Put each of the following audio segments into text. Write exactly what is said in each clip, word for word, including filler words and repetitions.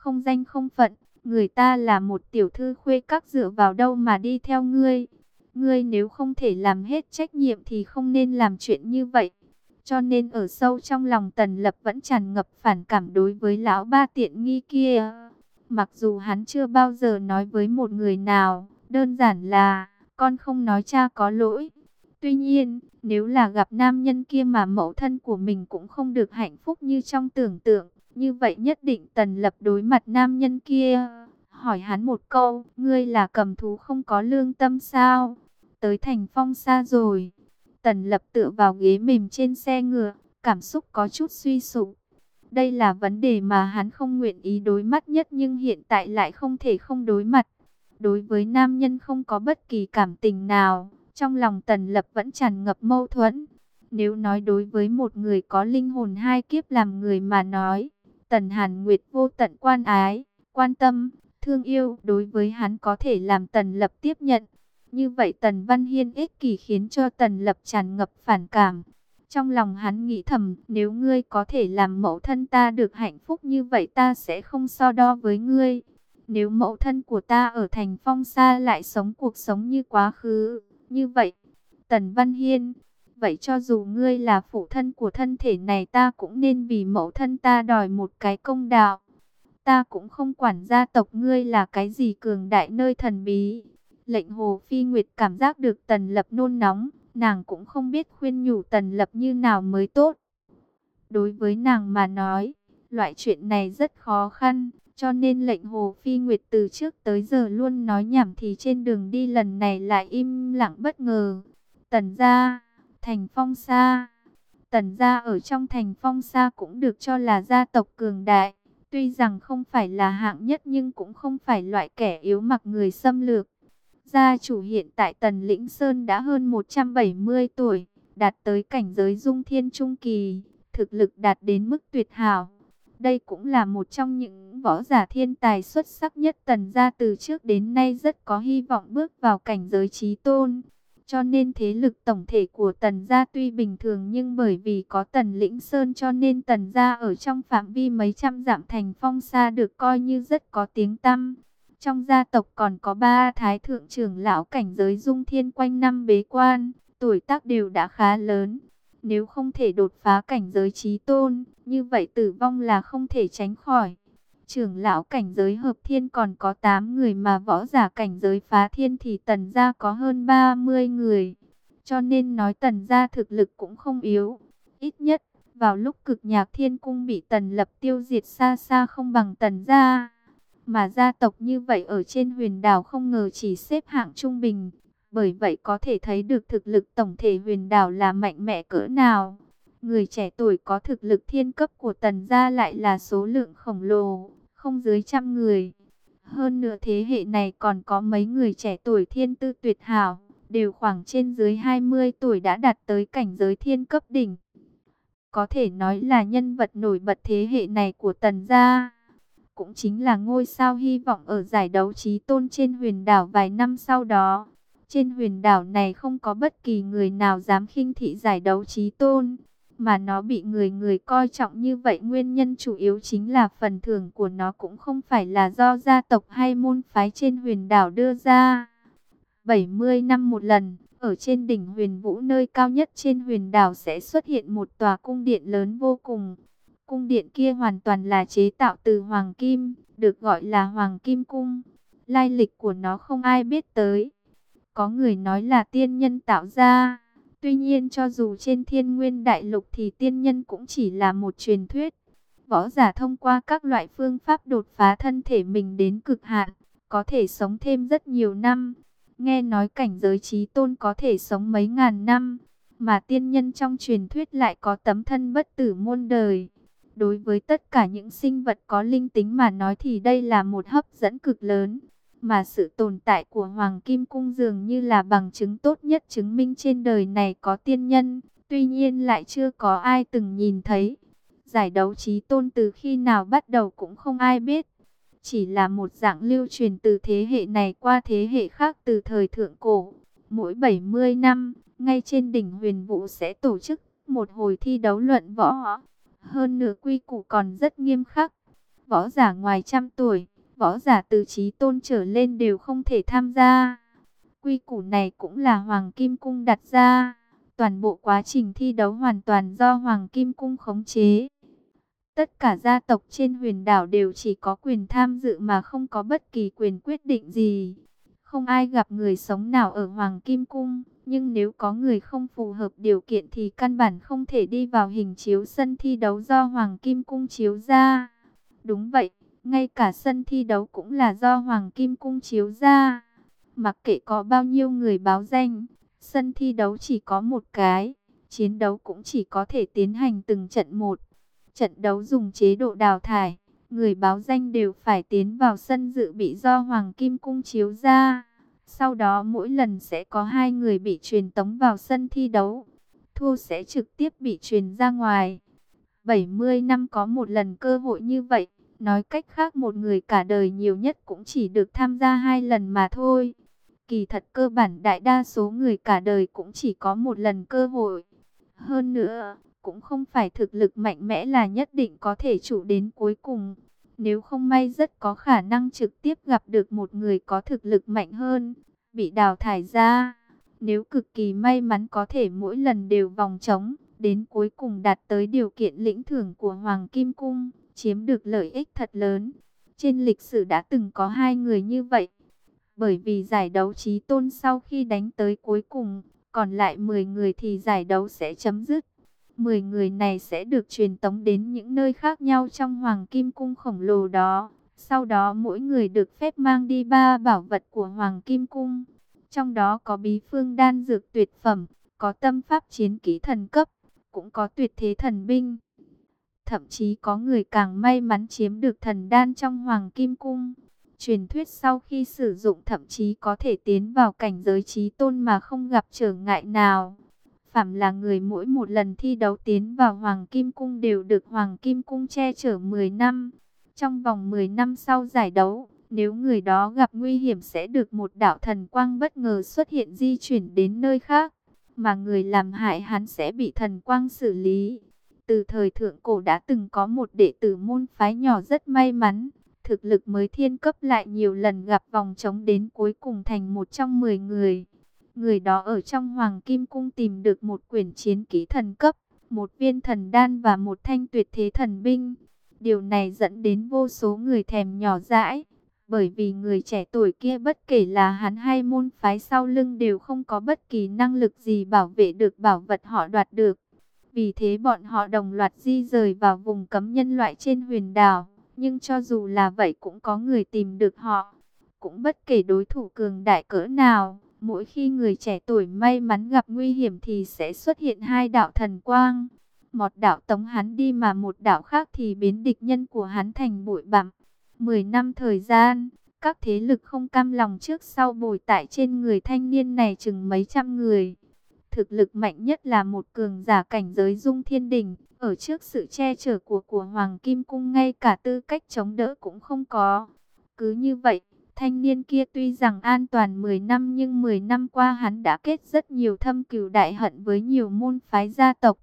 không danh không phận, người ta là một tiểu thư khuê các, dựa vào đâu mà đi theo ngươi. Ngươi nếu không thể làm hết trách nhiệm thì không nên làm chuyện như vậy. Cho nên ở sâu trong lòng Tần Lập vẫn tràn ngập phản cảm đối với lão ba tiện nghi kia. Mặc dù hắn chưa bao giờ nói với một người nào, đơn giản là con không nói cha có lỗi. Tuy nhiên, nếu là gặp nam nhân kia mà mẫu thân của mình cũng không được hạnh phúc như trong tưởng tượng, như vậy nhất định Tần Lập đối mặt nam nhân kia, hỏi hắn một câu, ngươi là cầm thú không có lương tâm sao? Tới thành Phong Sa rồi. Tần Lập tựa vào ghế mềm trên xe ngựa, cảm xúc có chút suy sụp. Đây là vấn đề mà hắn không nguyện ý đối mặt nhất nhưng hiện tại lại không thể không đối mặt. Đối với nam nhân không có bất kỳ cảm tình nào, trong lòng Tần Lập vẫn tràn ngập mâu thuẫn. Nếu nói đối với một người có linh hồn hai kiếp làm người mà nói, Tần Hàn Nguyệt vô tận quan ái, quan tâm, thương yêu đối với hắn có thể làm Tần Lập tiếp nhận. Như vậy Tần Văn Hiên ích kỷ khiến cho Tần Lập tràn ngập phản cảm. Trong lòng hắn nghĩ thầm, nếu ngươi có thể làm mẫu thân ta được hạnh phúc như vậy ta sẽ không so đo với ngươi. Nếu mẫu thân của ta ở thành Phong Sa lại sống cuộc sống như quá khứ, như vậy, Tần Văn Hiên, vậy cho dù ngươi là phụ thân của thân thể này ta cũng nên vì mẫu thân ta đòi một cái công đạo. Ta cũng không quản gia tộc ngươi là cái gì cường đại nơi thần bí. Lệnh Hồ Phi Nguyệt cảm giác được Tần Lập nôn nóng, nàng cũng không biết khuyên nhủ Tần Lập như nào mới tốt. Đối với nàng mà nói, loại chuyện này rất khó khăn, cho nên lệnh Hồ Phi Nguyệt từ trước tới giờ luôn nói nhảm thì trên đường đi lần này lại im lặng bất ngờ. Tần gia, thành Phong Sa. Tần gia ở trong thành Phong Sa cũng được cho là gia tộc cường đại. Tuy rằng không phải là hạng nhất nhưng cũng không phải loại kẻ yếu mặc người xâm lược. Gia chủ hiện tại Tần Lĩnh Sơn đã hơn một trăm bảy mươi tuổi, đạt tới cảnh giới dung thiên trung kỳ, thực lực đạt đến mức tuyệt hảo. Đây cũng là một trong những võ giả thiên tài xuất sắc nhất Tần gia từ trước đến nay, rất có hy vọng bước vào cảnh giới chí tôn. Cho nên thế lực tổng thể của Tần gia tuy bình thường nhưng bởi vì có Tần Lĩnh Sơn cho nên Tần gia ở trong phạm vi mấy trăm dặm thành Phong Sa được coi như rất có tiếng tăm. Trong gia tộc còn có ba thái thượng trưởng lão cảnh giới dung thiên quanh năm bế quan, tuổi tác đều đã khá lớn. Nếu không thể đột phá cảnh giới chí tôn, như vậy tử vong là không thể tránh khỏi. Trưởng lão cảnh giới hợp thiên còn có tám người mà võ giả cảnh giới phá thiên thì Tần gia có hơn ba mươi người. Cho nên nói Tần gia thực lực cũng không yếu. Ít nhất, vào lúc cực nhạc thiên cung bị Tần Lập tiêu diệt xa xa không bằng Tần gia. Mà gia tộc như vậy ở trên huyền đảo không ngờ chỉ xếp hạng trung bình. Bởi vậy có thể thấy được thực lực tổng thể huyền đảo là mạnh mẽ cỡ nào. Người trẻ tuổi có thực lực thiên cấp của Tần gia lại là số lượng khổng lồ, không dưới trăm người. Hơn nữa thế hệ này còn có mấy người trẻ tuổi thiên tư tuyệt hảo, đều khoảng trên dưới hai mươi tuổi đã đạt tới cảnh giới thiên cấp đỉnh. Có thể nói là nhân vật nổi bật thế hệ này của Tần gia. Cũng chính là ngôi sao hy vọng ở giải đấu chí tôn trên huyền đảo vài năm sau đó. Trên huyền đảo này không có bất kỳ người nào dám khinh thị giải đấu chí tôn, mà nó bị người người coi trọng như vậy nguyên nhân chủ yếu chính là phần thưởng của nó cũng không phải là do gia tộc hay môn phái trên huyền đảo đưa ra. bảy mươi năm một lần, ở trên đỉnh huyền vũ nơi cao nhất trên huyền đảo sẽ xuất hiện một tòa cung điện lớn vô cùng. Cung điện kia hoàn toàn là chế tạo từ hoàng kim, được gọi là Hoàng Kim Cung. Lai lịch của nó không ai biết tới. Có người nói là tiên nhân tạo ra. Tuy nhiên cho dù trên Thiên Nguyên Đại Lục thì tiên nhân cũng chỉ là một truyền thuyết. Võ giả thông qua các loại phương pháp đột phá thân thể mình đến cực hạn, có thể sống thêm rất nhiều năm. Nghe nói cảnh giới chí tôn có thể sống mấy ngàn năm, mà tiên nhân trong truyền thuyết lại có tấm thân bất tử muôn đời. Đối với tất cả những sinh vật có linh tính mà nói thì đây là một hấp dẫn cực lớn. Mà sự tồn tại của Hoàng Kim Cung dường như là bằng chứng tốt nhất chứng minh trên đời này có tiên nhân. Tuy nhiên lại chưa có ai từng nhìn thấy. Giải đấu chí tôn từ khi nào bắt đầu cũng không ai biết. Chỉ là một dạng lưu truyền từ thế hệ này qua thế hệ khác từ thời thượng cổ. Mỗi bảy mươi năm, ngay trên đỉnh huyền vũ sẽ tổ chức một hồi thi đấu luận võ. Hơn nữa quy củ còn rất nghiêm khắc. võ giả ngoài trăm tuổi, võ giả từ chí tôn trở lên đều không thể tham gia. Quy củ này cũng là Hoàng Kim Cung đặt ra. Toàn bộ quá trình thi đấu hoàn toàn do Hoàng Kim Cung khống chế. Tất cả gia tộc trên huyền đảo đều chỉ có quyền tham dự mà không có bất kỳ quyền quyết định gì. Không ai gặp người sống nào ở Hoàng Kim Cung, nhưng nếu có người không phù hợp điều kiện thì căn bản không thể đi vào hình chiếu sân thi đấu do Hoàng Kim Cung chiếu ra. Đúng vậy, ngay cả sân thi đấu cũng là do Hoàng Kim Cung chiếu ra. Mặc kệ có bao nhiêu người báo danh, sân thi đấu chỉ có một cái, chiến đấu cũng chỉ có thể tiến hành từng trận một. Trận đấu dùng chế độ đào thải, người báo danh đều phải tiến vào sân dự bị do Hoàng Kim Cung chiếu ra. Sau đó mỗi lần sẽ có hai người bị truyền tống vào sân thi đấu, thua sẽ trực tiếp bị truyền ra ngoài. bảy mươi năm có một lần cơ hội như vậy, nói cách khác một người cả đời nhiều nhất cũng chỉ được tham gia hai lần mà thôi. Kỳ thật cơ bản đại đa số người cả đời cũng chỉ có một lần cơ hội. Hơn nữa, cũng không phải thực lực mạnh mẽ là nhất định có thể trụ đến cuối cùng. Nếu không may rất có khả năng trực tiếp gặp được một người có thực lực mạnh hơn, bị đào thải ra. Nếu cực kỳ may mắn có thể mỗi lần đều vòng trống, đến cuối cùng đạt tới điều kiện lĩnh thưởng của Hoàng Kim Cung, chiếm được lợi ích thật lớn. Trên lịch sử đã từng có hai người như vậy. Bởi vì giải đấu chí tôn sau khi đánh tới cuối cùng, còn lại mười người thì giải đấu sẽ chấm dứt. mười người này sẽ được truyền tống đến những nơi khác nhau trong Hoàng Kim Cung khổng lồ đó. Sau đó mỗi người được phép mang đi ba bảo vật của Hoàng Kim Cung. Trong đó có bí phương đan dược tuyệt phẩm, có tâm pháp chiến kỹ thần cấp, cũng có tuyệt thế thần binh. Thậm chí có người càng may mắn chiếm được thần đan trong Hoàng Kim Cung. Truyền thuyết sau khi sử dụng thậm chí có thể tiến vào cảnh giới chí tôn mà không gặp trở ngại nào. Phàm là người mỗi một lần thi đấu tiến vào Hoàng Kim Cung đều được Hoàng Kim Cung che chở mười năm. Trong vòng mười năm sau giải đấu, nếu người đó gặp nguy hiểm sẽ được một đạo thần quang bất ngờ xuất hiện di chuyển đến nơi khác, mà người làm hại hắn sẽ bị thần quang xử lý. Từ thời thượng cổ đã từng có một đệ tử môn phái nhỏ rất may mắn, thực lực mới thiên cấp lại nhiều lần gặp vòng trống đến cuối cùng thành một trong mười người. Người đó ở trong Hoàng Kim Cung tìm được một quyển chiến kỹ thần cấp, một viên thần đan và một thanh tuyệt thế thần binh. Điều này dẫn đến vô số người thèm nhỏ dãi, bởi vì người trẻ tuổi kia bất kể là hắn hay môn phái sau lưng đều không có bất kỳ năng lực gì bảo vệ được bảo vật họ đoạt được. Vì thế bọn họ đồng loạt di rời vào vùng cấm nhân loại trên huyền đảo. Nhưng cho dù là vậy cũng có người tìm được họ. Cũng bất kể đối thủ cường đại cỡ nào, mỗi khi người trẻ tuổi may mắn gặp nguy hiểm thì sẽ xuất hiện hai đạo thần quang. Một đạo tống hắn đi mà một đạo khác thì biến địch nhân của hắn thành bụi bặm. Mười năm thời gian, các thế lực không cam lòng trước sau bồi tại trên người thanh niên này chừng mấy trăm người. Thực lực mạnh nhất là một cường giả cảnh giới dung thiên đỉnh. Ở trước sự che chở của của Hoàng Kim Cung ngay cả tư cách chống đỡ cũng không có. Cứ như vậy, thanh niên kia tuy rằng an toàn mười năm nhưng mười năm qua hắn đã kết rất nhiều thâm cừu đại hận với nhiều môn phái gia tộc.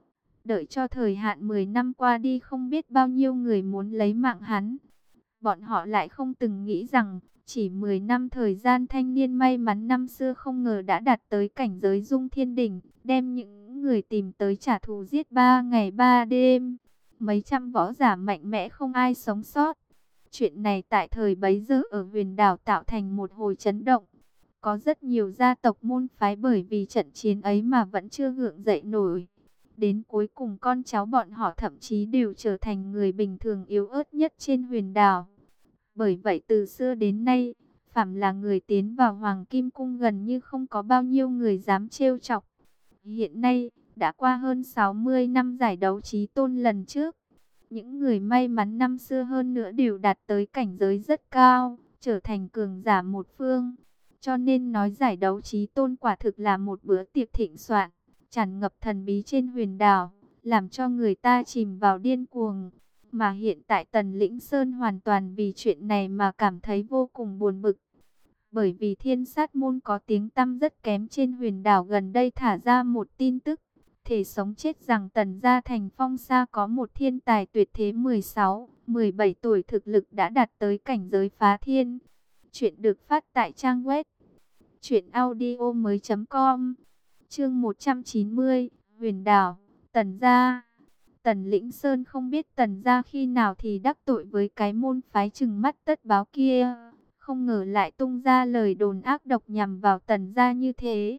Đợi cho thời hạn mười năm qua đi không biết bao nhiêu người muốn lấy mạng hắn. Bọn họ lại không từng nghĩ rằng chỉ mười năm thời gian thanh niên may mắn năm xưa không ngờ đã đạt tới cảnh giới dung thiên đỉnh, đem những người tìm tới trả thù giết ba ngày ba đêm. Mấy trăm võ giả mạnh mẽ không ai sống sót. Chuyện này tại thời bấy giờ ở huyền đảo tạo thành một hồi chấn động. Có rất nhiều gia tộc môn phái bởi vì trận chiến ấy mà vẫn chưa gượng dậy nổi. Đến cuối cùng con cháu bọn họ thậm chí đều trở thành người bình thường yếu ớt nhất trên huyền đảo. Bởi vậy từ xưa đến nay, phàm là người tiến vào Hoàng Kim Cung gần như không có bao nhiêu người dám trêu chọc. Hiện nay, đã qua hơn sáu mươi năm giải đấu chí tôn lần trước. Những người may mắn năm xưa hơn nữa đều đạt tới cảnh giới rất cao, trở thành cường giả một phương. Cho nên nói giải đấu chí tôn quả thực là một bữa tiệc thịnh soạn, tràn ngập thần bí trên huyền đảo, làm cho người ta chìm vào điên cuồng. Mà hiện tại Tần Lĩnh Sơn hoàn toàn vì chuyện này mà cảm thấy vô cùng buồn bực. Bởi vì Thiên Sát Môn có tiếng tăm rất kém trên huyền đảo gần đây thả ra một tin tức. Thể sống chết rằng Tần gia thành Phong Sa có một thiên tài tuyệt thế mười sáu, mười bảy tuổi thực lực đã đạt tới cảnh giới phá thiên. Chuyện được phát tại trang web truyện audio mới chấm com. Chương một trăm chín mươi, Huyền Đảo, Tần gia. Tần Lĩnh Sơn không biết Tần gia khi nào thì đắc tội với cái môn phái trừng mắt tất báo kia, không ngờ lại tung ra lời đồn ác độc nhằm vào Tần gia như thế.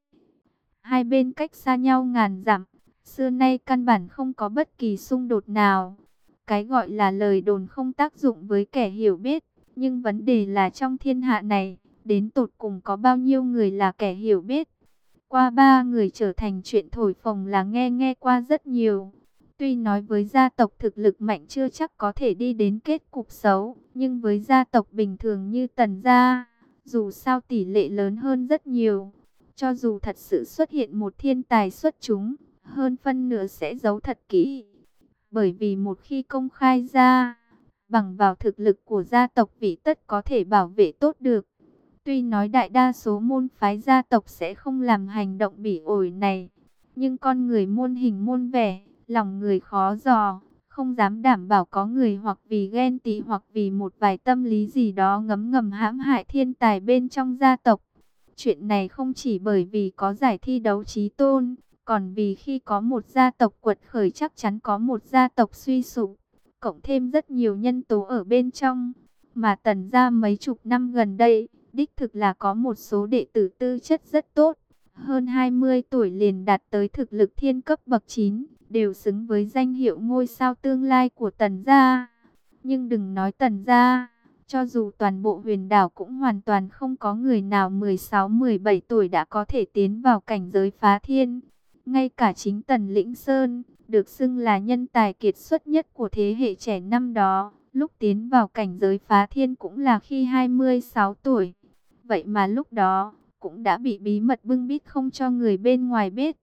Hai bên cách xa nhau ngàn dặm, xưa nay căn bản không có bất kỳ xung đột nào. Cái gọi là lời đồn không tác dụng với kẻ hiểu biết, nhưng vấn đề là trong thiên hạ này, đến tột cùng có bao nhiêu người là kẻ hiểu biết. Qua ba người trở thành chuyện thổi phồng là nghe nghe qua rất nhiều. Tuy nói với gia tộc thực lực mạnh chưa chắc có thể đi đến kết cục xấu, nhưng với gia tộc bình thường như Tần gia, dù sao tỷ lệ lớn hơn rất nhiều. Cho dù thật sự xuất hiện một thiên tài xuất chúng, hơn phân nửa sẽ giấu thật kỹ. Bởi vì một khi công khai ra, bằng vào thực lực của gia tộc vị tất có thể bảo vệ tốt được. Tuy nói đại đa số môn phái gia tộc sẽ không làm hành động bỉ ổi này, nhưng con người muôn hình muôn vẻ, lòng người khó dò, không dám đảm bảo có người hoặc vì ghen tị hoặc vì một vài tâm lý gì đó ngấm ngầm hãm hại thiên tài bên trong gia tộc. Chuyện này không chỉ bởi vì có giải thi đấu chí tôn, còn vì khi có một gia tộc quật khởi chắc chắn có một gia tộc suy sụp, cộng thêm rất nhiều nhân tố ở bên trong. Mà Tần gia mấy chục năm gần đây, đích thực là có một số đệ tử tư chất rất tốt, hơn hai mươi tuổi liền đạt tới thực lực thiên cấp bậc chín, đều xứng với danh hiệu ngôi sao tương lai của Tần gia. Nhưng đừng nói Tần gia, cho dù toàn bộ Huyền Đảo cũng hoàn toàn không có người nào mười sáu mười bảy tuổi đã có thể tiến vào cảnh giới phá thiên. Ngay cả chính Tần Lĩnh Sơn, được xưng là nhân tài kiệt xuất nhất của thế hệ trẻ năm đó, lúc tiến vào cảnh giới phá thiên cũng là khi hai mươi sáu tuổi. Vậy mà lúc đó, cũng đã bị bí mật bưng bít không cho người bên ngoài biết.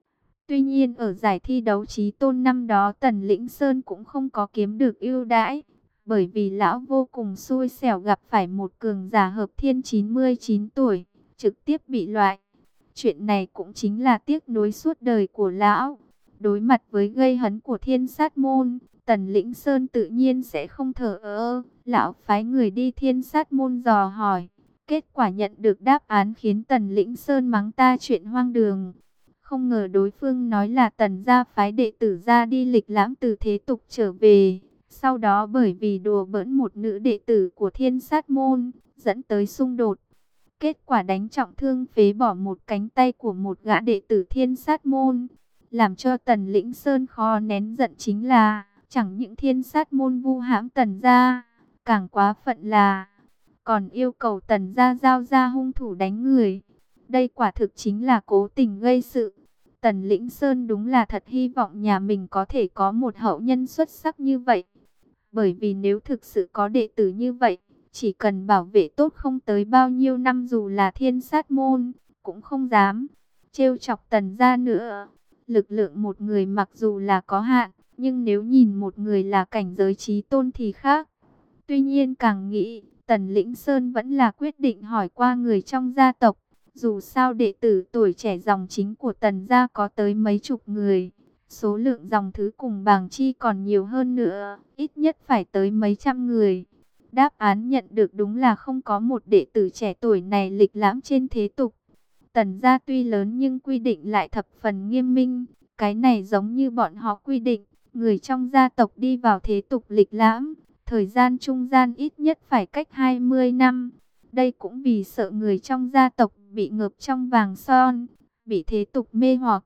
Tuy nhiên ở giải thi đấu chí tôn năm đó Tần Lĩnh Sơn cũng không có kiếm được ưu đãi, bởi vì lão vô cùng xui xẻo gặp phải một cường giả hợp thiên chín mươi chín tuổi, trực tiếp bị loại. Chuyện này cũng chính là tiếc nuối suốt đời của lão. Đối mặt với gây hấn của Thiên Sát Môn, Tần Lĩnh Sơn tự nhiên sẽ không thờ ơ. Lão phái người đi Thiên Sát Môn dò hỏi. Kết quả nhận được đáp án khiến Tần Lĩnh Sơn mắng ta chuyện hoang đường. Không ngờ đối phương nói là Tần gia phái đệ tử ra đi lịch lãm từ thế tục trở về. Sau đó bởi vì đùa bỡn một nữ đệ tử của Thiên Sát Môn, dẫn tới xung đột. Kết quả đánh trọng thương phế bỏ một cánh tay của một gã đệ tử Thiên Sát Môn. Làm cho Tần Lĩnh Sơn khó nén giận chính là, chẳng những Thiên Sát Môn vu hãm Tần gia, càng quá phận là còn yêu cầu Tần gia giao ra hung thủ đánh người. Đây quả thực chính là cố tình gây sự. Tần Lĩnh Sơn đúng là thật hy vọng nhà mình có thể có một hậu nhân xuất sắc như vậy. Bởi vì nếu thực sự có đệ tử như vậy, chỉ cần bảo vệ tốt không tới bao nhiêu năm dù là Thiên Sát Môn, cũng không dám trêu chọc Tần gia nữa. Lực lượng một người mặc dù là có hạn, nhưng nếu nhìn một người là cảnh giới chí tôn thì khác. Tuy nhiên càng nghĩ, Tần Lĩnh Sơn vẫn là quyết định hỏi qua người trong gia tộc. Dù sao đệ tử tuổi trẻ dòng chính của Tần gia có tới mấy chục người. Số lượng dòng thứ cùng Bàng Chi còn nhiều hơn nữa, ít nhất phải tới mấy trăm người. Đáp án nhận được đúng là không có một đệ tử trẻ tuổi này lịch lãm trên thế tục. Tần gia tuy lớn nhưng quy định lại thập phần nghiêm minh. Cái này giống như bọn họ quy định, người trong gia tộc đi vào thế tục lịch lãm, thời gian trung gian ít nhất phải cách hai mươi năm. Đây cũng vì sợ người trong gia tộc bị ngợp trong vàng son, bị thế tục mê hoặc.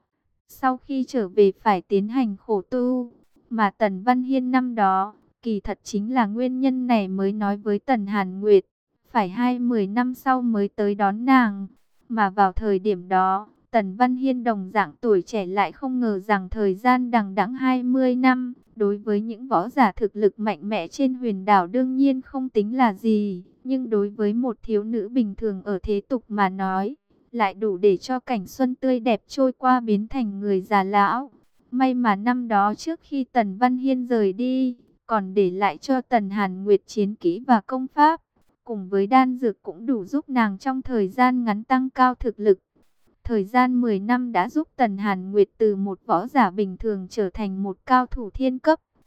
Sau khi trở về phải tiến hành khổ tu, mà Tần Văn Hiên năm đó, kỳ thật chính là nguyên nhân này mới nói với Tần Hàn Nguyệt, phải hai mươi năm sau mới tới đón nàng. Mà vào thời điểm đó, Tần Văn Hiên đồng dạng tuổi trẻ lại không ngờ rằng thời gian đằng đẵng hai mươi năm, đối với những võ giả thực lực mạnh mẽ trên Huyền Đảo đương nhiên không tính là gì, nhưng đối với một thiếu nữ bình thường ở thế tục mà nói, lại đủ để cho cảnh xuân tươi đẹp trôi qua biến thành người già lão. May mà năm đó trước khi Tần Văn Hiên rời đi, còn để lại cho Tần Hàn Nguyệt chiến kỹ và công pháp, cùng với đan dược cũng đủ giúp nàng trong thời gian ngắn tăng cao thực lực. Thời gian mười năm đã giúp Tần Hàn Nguyệt từ một võ giả bình thường trở thành một cao thủ thiên cấp.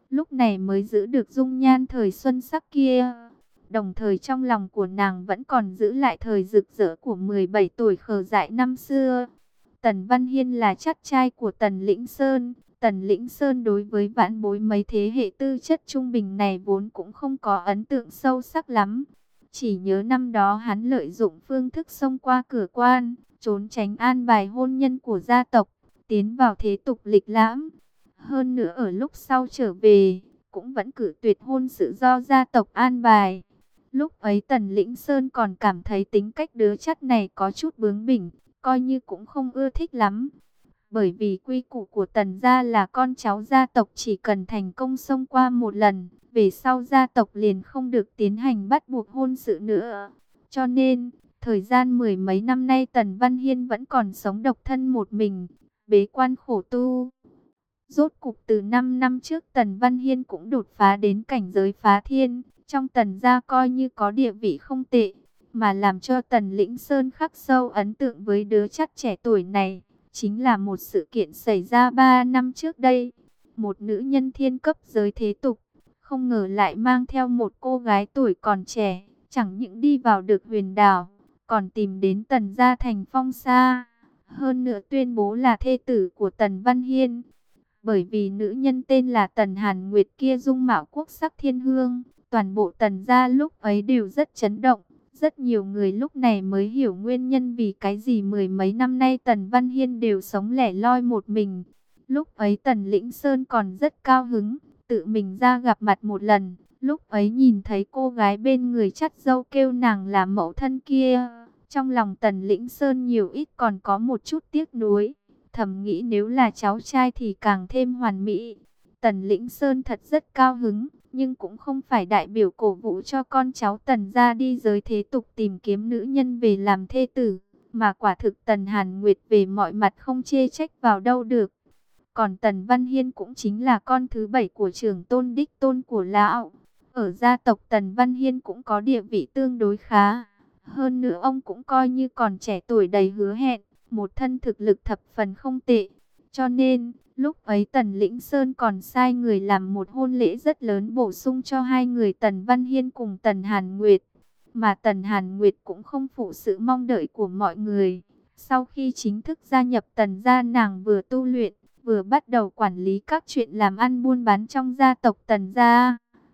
lúc này mới giữ được dung nhan thời xuân sắc kia. Đồng thời trong lòng của nàng vẫn còn giữ lại thời rực rỡ của mười bảy tuổi khờ dại năm xưa. Tần Văn Hiên là chắt trai của Tần Lĩnh Sơn. Tần Lĩnh Sơn đối với vãn bối mấy thế hệ tư chất trung bình này vốn cũng không có ấn tượng sâu sắc lắm. Chỉ nhớ năm đó hắn lợi dụng phương thức xông qua cửa quan, trốn tránh an bài hôn nhân của gia tộc, tiến vào thế tục lịch lãm. Hơn nữa ở lúc sau trở về, cũng vẫn cử tuyệt hôn sự do gia tộc an bài. Lúc ấy Tần Lĩnh Sơn còn cảm thấy tính cách đứa chắt này có chút bướng bỉnh, coi như cũng không ưa thích lắm. Bởi vì quy củ của Tần gia là con cháu gia tộc chỉ cần thành công xông qua một lần, về sau gia tộc liền không được tiến hành bắt buộc hôn sự nữa. Cho nên, thời gian mười mấy năm nay Tần Văn Hiên vẫn còn sống độc thân một mình, bế quan khổ tu. Rốt cục từ năm năm trước Tần Văn Hiên cũng đột phá đến cảnh giới phá thiên, trong Tần gia coi như có địa vị không tệ, mà làm cho Tần Lĩnh Sơn khắc sâu ấn tượng với đứa chắt trẻ tuổi này, chính là một sự kiện xảy ra ba năm trước đây. Một nữ nhân thiên cấp giới thế tục, không ngờ lại mang theo một cô gái tuổi còn trẻ, chẳng những đi vào được huyền đảo, còn tìm đến Tần gia thành Phong Sa, hơn nữa tuyên bố là thê tử của Tần Văn Hiên. Bởi vì nữ nhân tên là Tần Hàn Nguyệt kia dung mạo quốc sắc thiên hương, toàn bộ Tần gia lúc ấy đều rất chấn động. Rất nhiều người lúc này mới hiểu nguyên nhân vì cái gì mười mấy năm nay Tần Văn Hiên đều sống lẻ loi một mình. Lúc ấy Tần Lĩnh Sơn còn rất cao hứng, tự mình ra gặp mặt một lần. Lúc ấy nhìn thấy cô gái bên người chắt dâu kêu nàng là mẫu thân kia, trong lòng Tần Lĩnh Sơn nhiều ít còn có một chút tiếc nuối. Thầm nghĩ nếu là cháu trai thì càng thêm hoàn mỹ. Tần Lĩnh Sơn thật rất cao hứng, nhưng cũng không phải đại biểu cổ vũ cho con cháu Tần gia đi giới thế tục tìm kiếm nữ nhân về làm thê tử, mà quả thực Tần Hàn Nguyệt về mọi mặt không chê trách vào đâu được. Còn Tần Văn Hiên cũng chính là con thứ bảy của trưởng tôn đích tôn của lão. Ở gia tộc Tần Văn Hiên cũng có địa vị tương đối khá. Hơn nữa ông cũng coi như còn trẻ tuổi đầy hứa hẹn, một thân thực lực thập phần không tệ. Cho nên, lúc ấy Tần Lĩnh Sơn còn sai người làm một hôn lễ rất lớn bổ sung cho hai người Tần Văn Hiên cùng Tần Hàn Nguyệt. Mà Tần Hàn Nguyệt cũng không phụ sự mong đợi của mọi người. Sau khi chính thức gia nhập Tần gia, nàng vừa tu luyện, vừa bắt đầu quản lý các chuyện làm ăn buôn bán trong gia tộc Tần gia.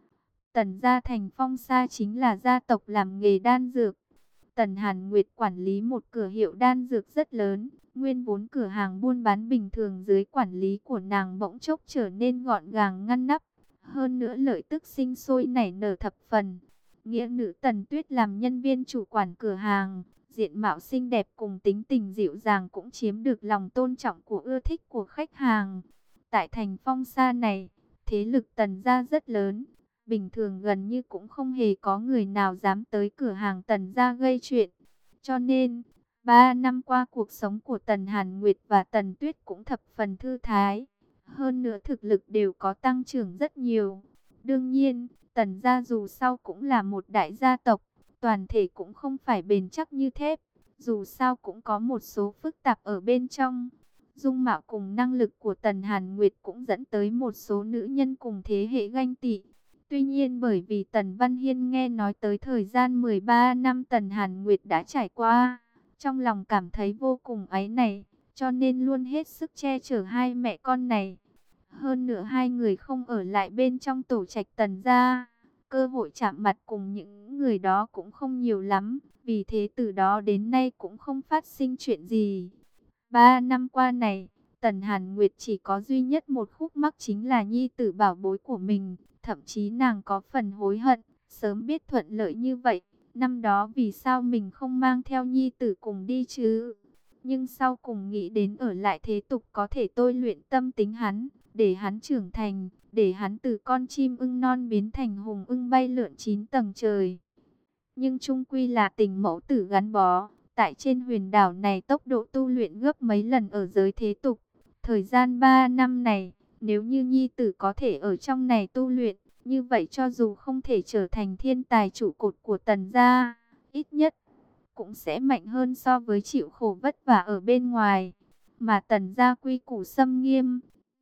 Tần gia thành Phong Sa chính là gia tộc làm nghề đan dược. Tần Hàn Nguyệt quản lý một cửa hiệu đan dược rất lớn. Nguyên vốn cửa hàng buôn bán bình thường dưới quản lý của nàng bỗng chốc trở nên gọn gàng ngăn nắp. Hơn nữa lợi tức sinh sôi nảy nở thập phần. Nghĩa nữ Tần Tuyết làm nhân viên chủ quản cửa hàng, diện mạo xinh đẹp cùng tính tình dịu dàng cũng chiếm được lòng tôn trọng của ưa thích của khách hàng. Tại thành Phong Sa này, thế lực Tần gia rất lớn. Bình thường gần như cũng không hề có người nào dám tới cửa hàng Tần gia gây chuyện. Cho nên, ba năm qua cuộc sống của Tần Hàn Nguyệt và Tần Tuyết cũng thập phần thư thái. Hơn nữa thực lực đều có tăng trưởng rất nhiều. Đương nhiên, Tần gia dù sao cũng là một đại gia tộc, toàn thể cũng không phải bền chắc như thép. Dù sao cũng có một số phức tạp ở bên trong. Dung mạo cùng năng lực của Tần Hàn Nguyệt cũng dẫn tới một số nữ nhân cùng thế hệ ganh tị. Tuy nhiên bởi vì Tần Văn Hiên nghe nói tới thời gian mười ba năm Tần Hàn Nguyệt đã trải qua, trong lòng cảm thấy vô cùng áy náy, cho nên luôn hết sức che chở hai mẹ con này. Hơn nữa hai người không ở lại bên trong tổ trạch Tần gia, cơ hội chạm mặt cùng những người đó cũng không nhiều lắm, vì thế từ đó đến nay cũng không phát sinh chuyện gì. Ba năm qua này, Tần Hàn Nguyệt chỉ có duy nhất một khúc mắc chính là nhi tử bảo bối của mình. Thậm chí nàng có phần hối hận, sớm biết thuận lợi như vậy, năm đó vì sao mình không mang theo nhi tử cùng đi chứ. Nhưng sau cùng nghĩ đến ở lại thế tục có thể tôi luyện tâm tính hắn, để hắn trưởng thành, để hắn từ con chim ưng non biến thành hùng ưng bay lượn chín tầng trời. Nhưng chung quy là tình mẫu tử gắn bó, tại trên huyền đảo này tốc độ tu luyện gấp mấy lần ở giới thế tục. Thời gian ba năm này, nếu như nhi tử có thể ở trong này tu luyện, như vậy cho dù không thể trở thành thiên tài trụ cột của Tần gia, ít nhất cũng sẽ mạnh hơn so với chịu khổ vất vả ở bên ngoài. Mà Tần gia quy củ xâm nghiêm,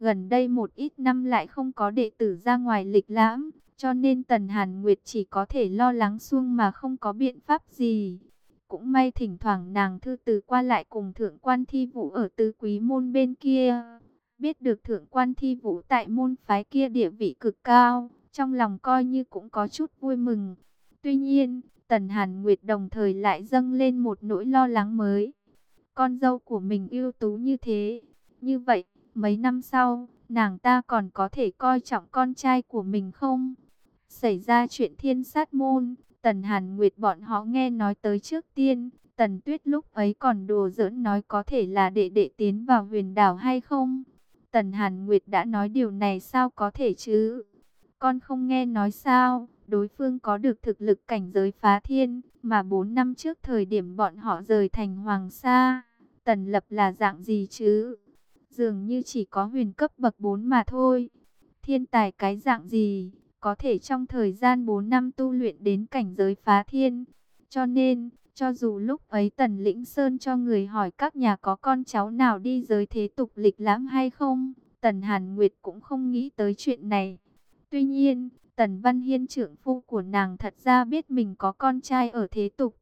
Gần đây một ít năm lại không có đệ tử ra ngoài lịch lãm, cho nên Tần Hàn Nguyệt chỉ có thể lo lắng suông mà không có biện pháp gì. Cũng may thỉnh thoảng nàng thư từ qua lại cùng thượng quan Thi Vũ ở tứ quý môn bên kia. Biết được thượng quan Thi Vũ tại môn phái kia địa vị cực cao, trong lòng coi như cũng có chút vui mừng. Tuy nhiên, Tần Hàn Nguyệt đồng thời lại dâng lên một nỗi lo lắng mới. Con dâu của mình ưu tú như thế, như vậy, mấy năm sau, nàng ta còn có thể coi trọng con trai của mình không? Xảy ra chuyện thiên sát môn, Tần Hàn Nguyệt bọn họ nghe nói tới trước tiên. Tần Tuyết lúc ấy còn đùa giỡn nói có thể là đệ đệ tiến vào huyền đảo hay không. Tần Hàn Nguyệt đã nói điều này sao có thể chứ? Con không nghe nói sao? Đối phương có được thực lực cảnh giới phá thiên, mà bốn năm trước thời điểm bọn họ rời thành Hoàng Sa, Tần Lập là dạng gì chứ? Dường như chỉ có huyền cấp bậc bốn mà thôi. Thiên tài cái dạng gì, có thể trong thời gian bốn năm tu luyện đến cảnh giới phá thiên. Cho nên, cho dù lúc ấy Tần Lĩnh Sơn cho người hỏi các nhà có con cháu nào đi giới thế tục lịch lãm hay không, Tần Hàn Nguyệt cũng không nghĩ tới chuyện này. Tuy nhiên, Tần Văn Hiên trưởng phu của nàng thật ra biết mình có con trai ở thế tục.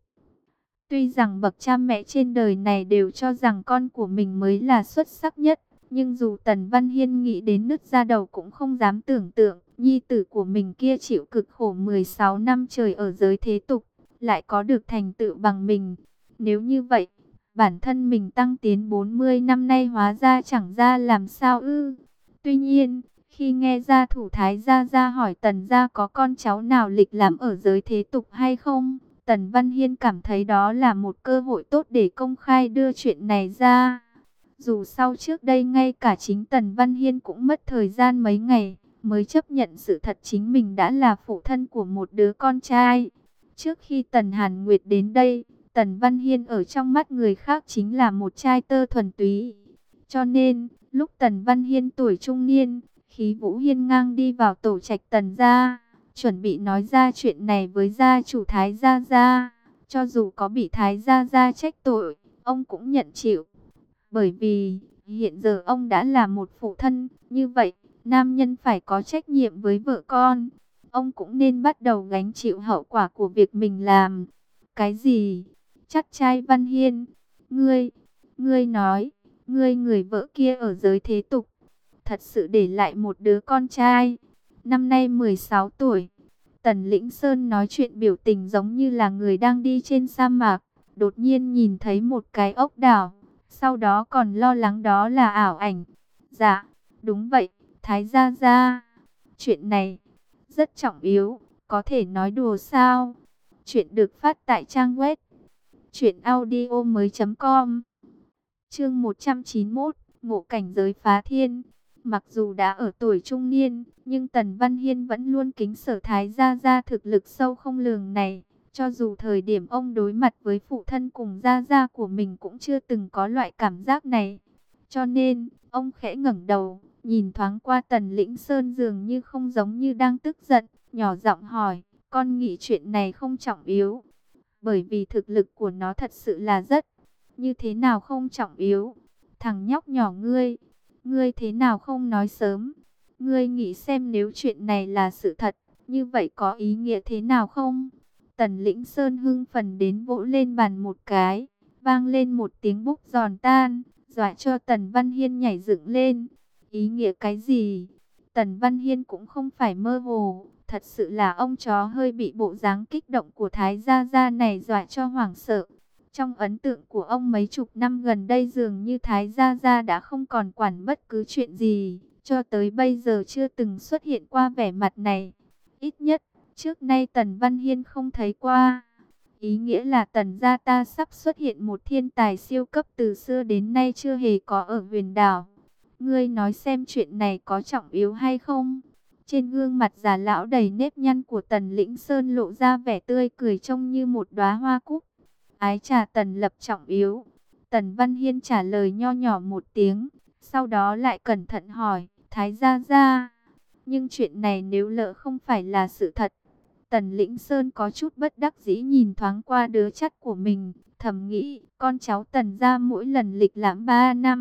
Tuy rằng bậc cha mẹ trên đời này đều cho rằng con của mình mới là xuất sắc nhất, nhưng dù Tần Văn Hiên nghĩ đến nứt da đầu cũng không dám tưởng tượng, nhi tử của mình kia chịu cực khổ mười sáu năm trời ở giới thế tục, lại có được thành tựu bằng mình. Nếu như vậy, bản thân mình tăng tiến bốn mươi năm nay hóa ra chẳng ra làm sao ư. Tuy nhiên, khi nghe gia thủ Thái gia gia hỏi Tần gia có con cháu nào lịch lãm ở giới thế tục hay không, Tần Văn Hiên cảm thấy đó là một cơ hội tốt để công khai đưa chuyện này ra. Dù sau trước đây ngay cả chính Tần Văn Hiên cũng mất thời gian mấy ngày mới chấp nhận sự thật chính mình đã là phụ thân của một đứa con trai. Trước khi Tần Hàn Nguyệt đến đây, Tần Văn Hiên ở trong mắt người khác chính là một trai tơ thuần túy. Cho nên, lúc Tần Văn Hiên tuổi trung niên, khí vũ hiên ngang đi vào tổ trạch Tần gia, chuẩn bị nói ra chuyện này với gia chủ Thái gia gia. Cho dù có bị Thái gia gia trách tội, ông cũng nhận chịu. Bởi vì, hiện giờ ông đã là một phụ thân, như vậy, nam nhân phải có trách nhiệm với vợ con. Ông cũng nên bắt đầu gánh chịu hậu quả của việc mình làm. Cái gì? Chắc trai Văn Hiên, ngươi, ngươi nói, ngươi người vợ kia ở giới thế tục, thật sự để lại một đứa con trai, năm nay mười sáu tuổi. Tần Lĩnh Sơn nói chuyện biểu tình giống như là người đang đi trên sa mạc, đột nhiên nhìn thấy một cái ốc đảo, sau đó còn lo lắng đó là ảo ảnh. Dạ, đúng vậy, Thái gia gia, chuyện này rất trọng yếu, có thể nói đùa sao? Chuyện được phát tại trang web truyện audio mới.com. Chương một trăm chín mươi mốt, ngộ cảnh giới phá thiên. Mặc dù đã ở tuổi trung niên, nhưng Tần Văn Hiên vẫn luôn kính sở Thái gia gia thực lực sâu không lường này. Cho dù thời điểm ông đối mặt với phụ thân cùng gia gia của mình cũng chưa từng có loại cảm giác này. Cho nên, ông khẽ ngẩng đầu, nhìn thoáng qua Tần Lĩnh Sơn dường như không giống như đang tức giận, nhỏ giọng hỏi, con nghĩ chuyện này không trọng yếu. Bởi vì thực lực của nó thật sự là rất, như thế nào không trọng yếu. Thằng nhóc nhỏ ngươi, ngươi thế nào không nói sớm. Ngươi nghĩ xem nếu chuyện này là sự thật, như vậy có ý nghĩa thế nào không? Tần Lĩnh Sơn hưng phấn đến vỗ lên bàn một cái, vang lên một tiếng búp giòn tan, dọa cho Tần Văn Hiên nhảy dựng lên. Ý nghĩa cái gì? Tần Văn Hiên cũng không phải mơ hồ, thật sự là ông chó hơi bị bộ dáng kích động của Thái gia gia này dọa cho hoảng sợ. Trong ấn tượng của ông mấy chục năm gần đây dường như Thái gia gia đã không còn quản bất cứ chuyện gì, cho tới bây giờ chưa từng xuất hiện qua vẻ mặt này. Ít nhất, trước nay Tần Văn Hiên không thấy qua. Ý nghĩa là Tần gia ta sắp xuất hiện một thiên tài siêu cấp từ xưa đến nay chưa hề có ở huyền đảo. Ngươi nói xem chuyện này có trọng yếu hay không? Trên gương mặt già lão đầy nếp nhăn của Tần Lĩnh Sơn lộ ra vẻ tươi cười trông như một đóa hoa cúc. Ái trà Tần Lập trọng yếu. Tần Văn Hiên trả lời nho nhỏ một tiếng, sau đó lại cẩn thận hỏi, Thái gia gia, nhưng chuyện này nếu lỡ không phải là sự thật. Tần Lĩnh Sơn có chút bất đắc dĩ nhìn thoáng qua đứa chắt của mình, thầm nghĩ, con cháu Tần gia mỗi lần lịch lãm ba năm,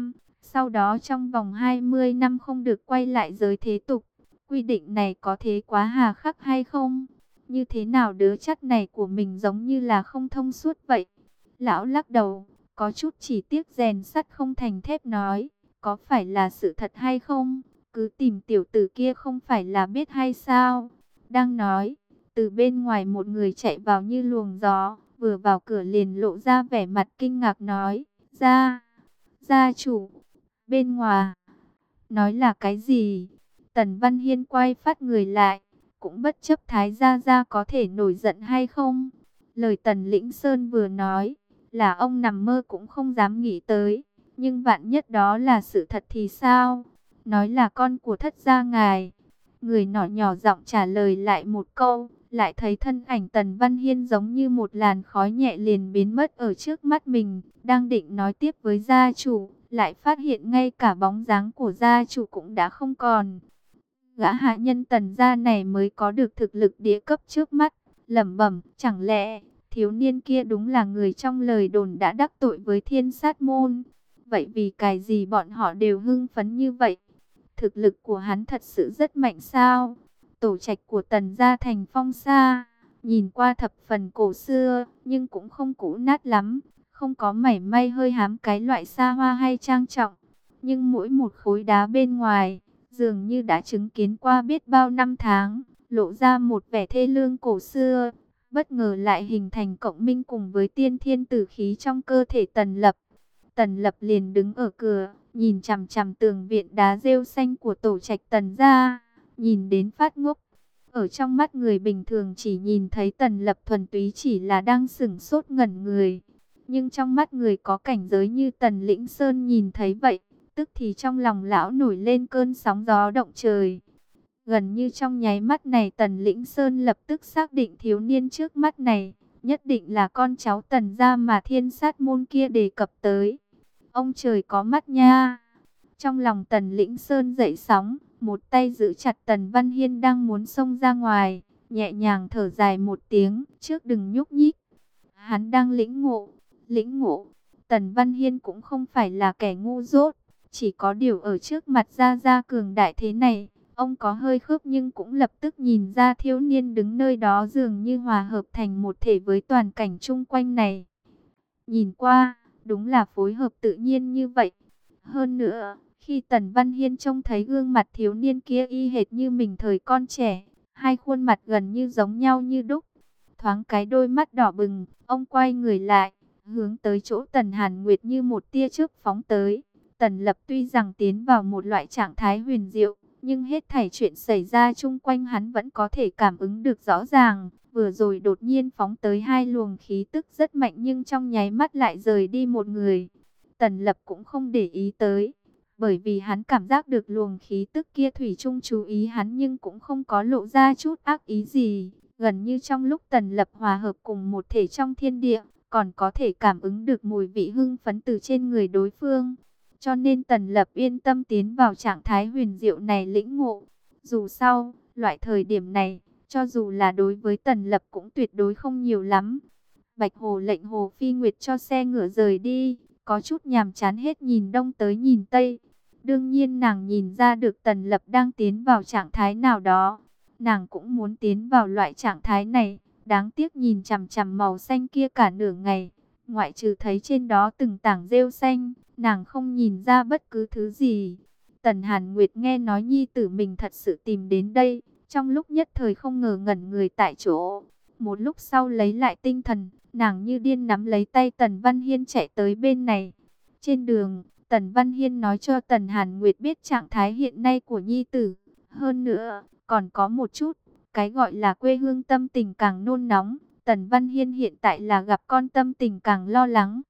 Sau đó trong vòng hai mươi năm không được quay lại giới thế tục. Quy định này có thế quá hà khắc hay không? Như thế nào đứa chắt này của mình giống như là không thông suốt vậy? Lão lắc đầu, có chút chỉ tiếc rèn sắt không thành thép nói, có phải là sự thật hay không? Cứ tìm tiểu tử kia không phải là biết hay sao? Đang nói, từ bên ngoài một người chạy vào như luồng gió, vừa vào cửa liền lộ ra vẻ mặt kinh ngạc nói, gia, gia chủ, bên ngoài, nói là cái gì? Tần Văn Hiên quay phát người lại, cũng bất chấp Thái Gia Gia có thể nổi giận hay không. Lời Tần Lĩnh Sơn vừa nói, là ông nằm mơ cũng không dám nghĩ tới. Nhưng vạn nhất đó là sự thật thì sao? Nói là con của thất gia ngài. Người nọ nhỏ giọng trả lời lại một câu, lại thấy thân ảnh Tần Văn Hiên giống như một làn khói nhẹ liền biến mất ở trước mắt mình. Đang định nói tiếp với gia chủ, lại phát hiện ngay cả bóng dáng của gia chủ cũng đã không còn. Gã hạ nhân Tần gia này mới có được thực lực địa cấp trước mắt, lẩm bẩm, chẳng lẽ thiếu niên kia đúng là người trong lời đồn đã đắc tội với Thiên Sát môn? Vậy vì cái gì bọn họ đều hưng phấn như vậy? Thực lực của hắn thật sự rất mạnh sao? Tổ trạch của Tần gia thành phong sa, nhìn qua thập phần cổ xưa, nhưng cũng không cũ nát lắm, không có mảy may hơi hám cái loại xa hoa hay trang trọng. Nhưng mỗi một khối đá bên ngoài, dường như đã chứng kiến qua biết bao năm tháng, lộ ra một vẻ thê lương cổ xưa, bất ngờ lại hình thành cộng minh cùng với tiên thiên tử khí trong cơ thể Tần Lập. Tần Lập liền đứng ở cửa, nhìn chằm chằm tường viện đá rêu xanh của tổ trạch Tần gia, nhìn đến phát ngốc. Ở trong mắt người bình thường chỉ nhìn thấy Tần Lập thuần túy chỉ là đang sửng sốt ngẩn người. Nhưng trong mắt người có cảnh giới như Tần Lĩnh Sơn nhìn thấy vậy, tức thì trong lòng lão nổi lên cơn sóng gió động trời. Gần như trong nháy mắt này Tần Lĩnh Sơn lập tức xác định thiếu niên trước mắt này, nhất định là con cháu Tần gia mà Thiên Sát môn kia đề cập tới. Ông trời có mắt nha! Trong lòng Tần Lĩnh Sơn dậy sóng, một tay giữ chặt Tần Văn Hiên đang muốn xông ra ngoài, nhẹ nhàng thở dài một tiếng, trước đừng nhúc nhích. Hắn đang lĩnh ngộ, lĩnh ngộ. Tần Văn Hiên cũng không phải là kẻ ngu dốt, chỉ có điều ở trước mặt Gia Gia cường đại thế này, ông có hơi khớp nhưng cũng lập tức nhìn ra thiếu niên đứng nơi đó dường như hòa hợp thành một thể với toàn cảnh chung quanh này. Nhìn qua, đúng là phối hợp tự nhiên như vậy. Hơn nữa, khi Tần Văn Hiên trông thấy gương mặt thiếu niên kia y hệt như mình thời con trẻ, hai khuôn mặt gần như giống nhau như đúc. Thoáng cái đôi mắt đỏ bừng, ông quay người lại, hướng tới chỗ Tần Hàn Nguyệt như một tia chớp phóng tới. Tần Lập tuy rằng tiến vào một loại trạng thái huyền diệu, nhưng hết thảy chuyện xảy ra chung quanh hắn vẫn có thể cảm ứng được rõ ràng. Vừa rồi đột nhiên phóng tới hai luồng khí tức rất mạnh nhưng trong nháy mắt lại rời đi một người. Tần Lập cũng không để ý tới, bởi vì hắn cảm giác được luồng khí tức kia thủy chung chú ý hắn nhưng cũng không có lộ ra chút ác ý gì. Gần như trong lúc Tần Lập hòa hợp cùng một thể trong thiên địa, còn có thể cảm ứng được mùi vị hưng phấn từ trên người đối phương. Cho nên Tần Lập yên tâm tiến vào trạng thái huyền diệu này lĩnh ngộ. Dù sao, loại thời điểm này, cho dù là đối với Tần Lập cũng tuyệt đối không nhiều lắm. Bạch Hồ lệnh Hồ Phi Nguyệt cho xe ngựa rời đi, có chút nhàm chán hết nhìn đông tới nhìn tây. Đương nhiên nàng nhìn ra được Tần Lập đang tiến vào trạng thái nào đó. Nàng cũng muốn tiến vào loại trạng thái này, đáng tiếc nhìn chằm chằm màu xanh kia cả nửa ngày. Ngoại trừ thấy trên đó từng tảng rêu xanh, nàng không nhìn ra bất cứ thứ gì. Tần Hàn Nguyệt nghe nói nhi tử mình thật sự tìm đến đây, trong lúc nhất thời không ngờ ngẩn người tại chỗ. Một lúc sau lấy lại tinh thần, nàng như điên nắm lấy tay Tần Văn Hiên chạy tới bên này. Trên đường, Tần Văn Hiên nói cho Tần Hàn Nguyệt biết trạng thái hiện nay của nhi tử. Hơn nữa, còn có một chút, cái gọi là quê hương tâm tình càng nôn nóng. Tần Văn Hiên hiện tại là gặp con tâm tình càng lo lắng.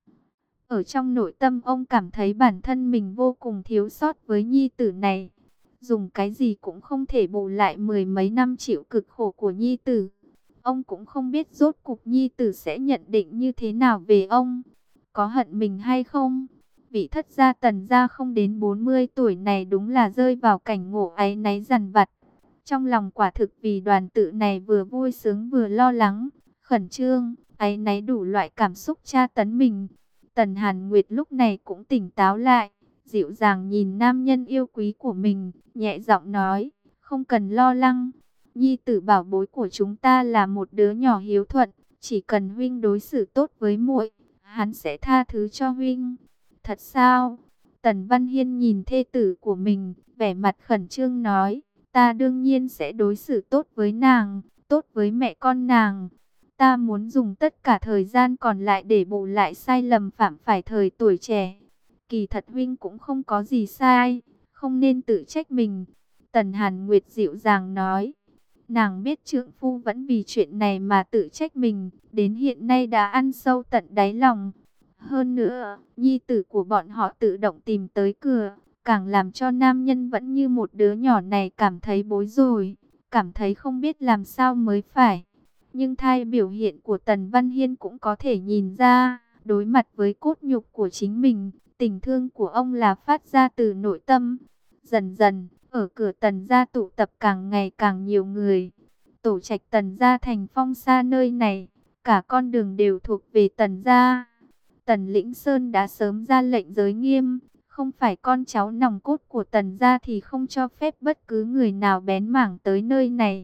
Ở trong nội tâm ông cảm thấy bản thân mình vô cùng thiếu sót với nhi tử này. Dùng cái gì cũng không thể bù lại mười mấy năm chịu cực khổ của nhi tử. Ông cũng không biết rốt cục nhi tử sẽ nhận định như thế nào về ông. Có hận mình hay không? Vị thất gia Tần gia không đến bốn mươi tuổi này đúng là rơi vào cảnh ngộ áy náy dằn vặt. Trong lòng quả thực vì đoàn tự này vừa vui sướng vừa lo lắng, khẩn trương, áy náy đủ loại cảm xúc tra tấn mình. Tần Hàn Nguyệt lúc này cũng tỉnh táo lại, dịu dàng nhìn nam nhân yêu quý của mình, nhẹ giọng nói, không cần lo lắng. Nhi tử bảo bối của chúng ta là một đứa nhỏ hiếu thuận, chỉ cần huynh đối xử tốt với muội, hắn sẽ tha thứ cho huynh. Thật sao? Tần Văn Hiên nhìn thê tử của mình, vẻ mặt khẩn trương nói, ta đương nhiên sẽ đối xử tốt với nàng, tốt với mẹ con nàng. Ta muốn dùng tất cả thời gian còn lại để bù lại sai lầm phạm phải thời tuổi trẻ. Kỳ thật huynh cũng không có gì sai, không nên tự trách mình. Tần Hàn Nguyệt dịu dàng nói. Nàng biết trượng phu vẫn vì chuyện này mà tự trách mình, đến hiện nay đã ăn sâu tận đáy lòng. Hơn nữa, nhi tử của bọn họ tự động tìm tới cửa, càng làm cho nam nhân vẫn như một đứa nhỏ này cảm thấy bối rối, cảm thấy không biết làm sao mới phải. Nhưng thay biểu hiện của Tần Văn Hiên cũng có thể nhìn ra, đối mặt với cốt nhục của chính mình, tình thương của ông là phát ra từ nội tâm. Dần dần, ở cửa Tần gia tụ tập càng ngày càng nhiều người. Tổ trạch Tần gia thành phong xa nơi này, cả con đường đều thuộc về Tần gia. Tần Lĩnh Sơn đã sớm ra lệnh giới nghiêm, không phải con cháu nòng cốt của Tần gia thì không cho phép bất cứ người nào bén mảng tới nơi này.